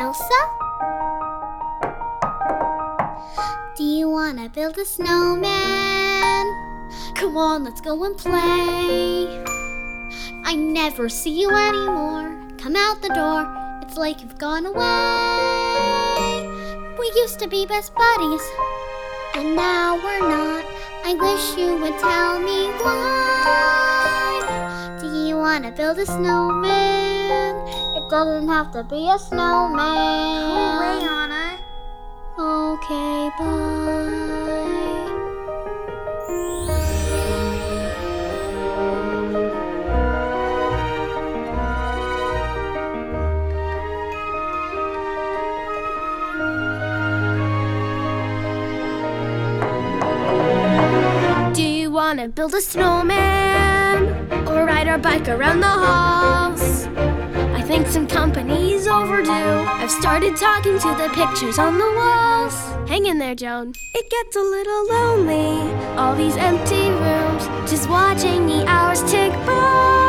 Elsa? Do you wanna build a snowman? Come on, let's go and play. I never see you anymore. Come out the door, it's like you've gone away. We used to be best buddies, and now we're not. I wish you would tell me why. Do you wanna build a snowman? It doesn't have to be a snowman. Go away, Anna. Okay, bye. Do you wanna build a snowman? Or ride our bike around the halls? I think some company's overdue. I've started talking to the pictures on the walls. Hang in there, Joan. It gets a little lonely, all these empty rooms, just watching the hours tick by.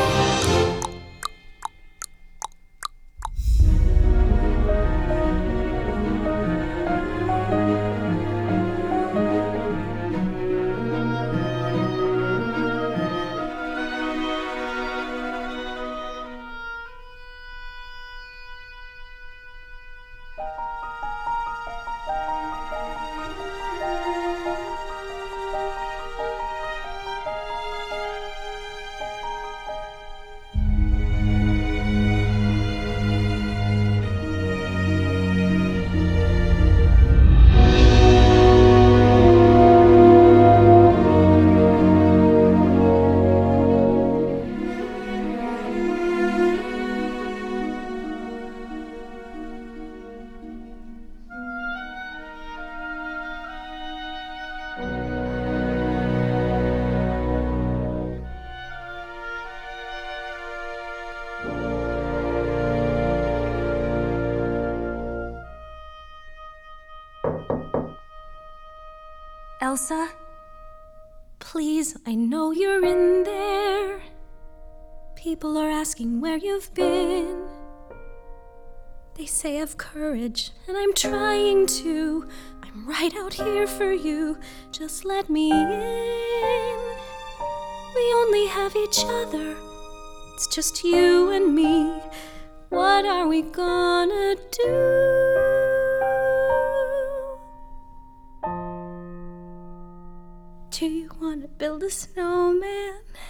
Elsa, please, I know you're in there. People are asking where you've been. They say have courage, and I'm trying to. I'm right out here for you. Just let me in. We only have each other. It's just you and me. What are we gonna do? Do you want to build a snowman?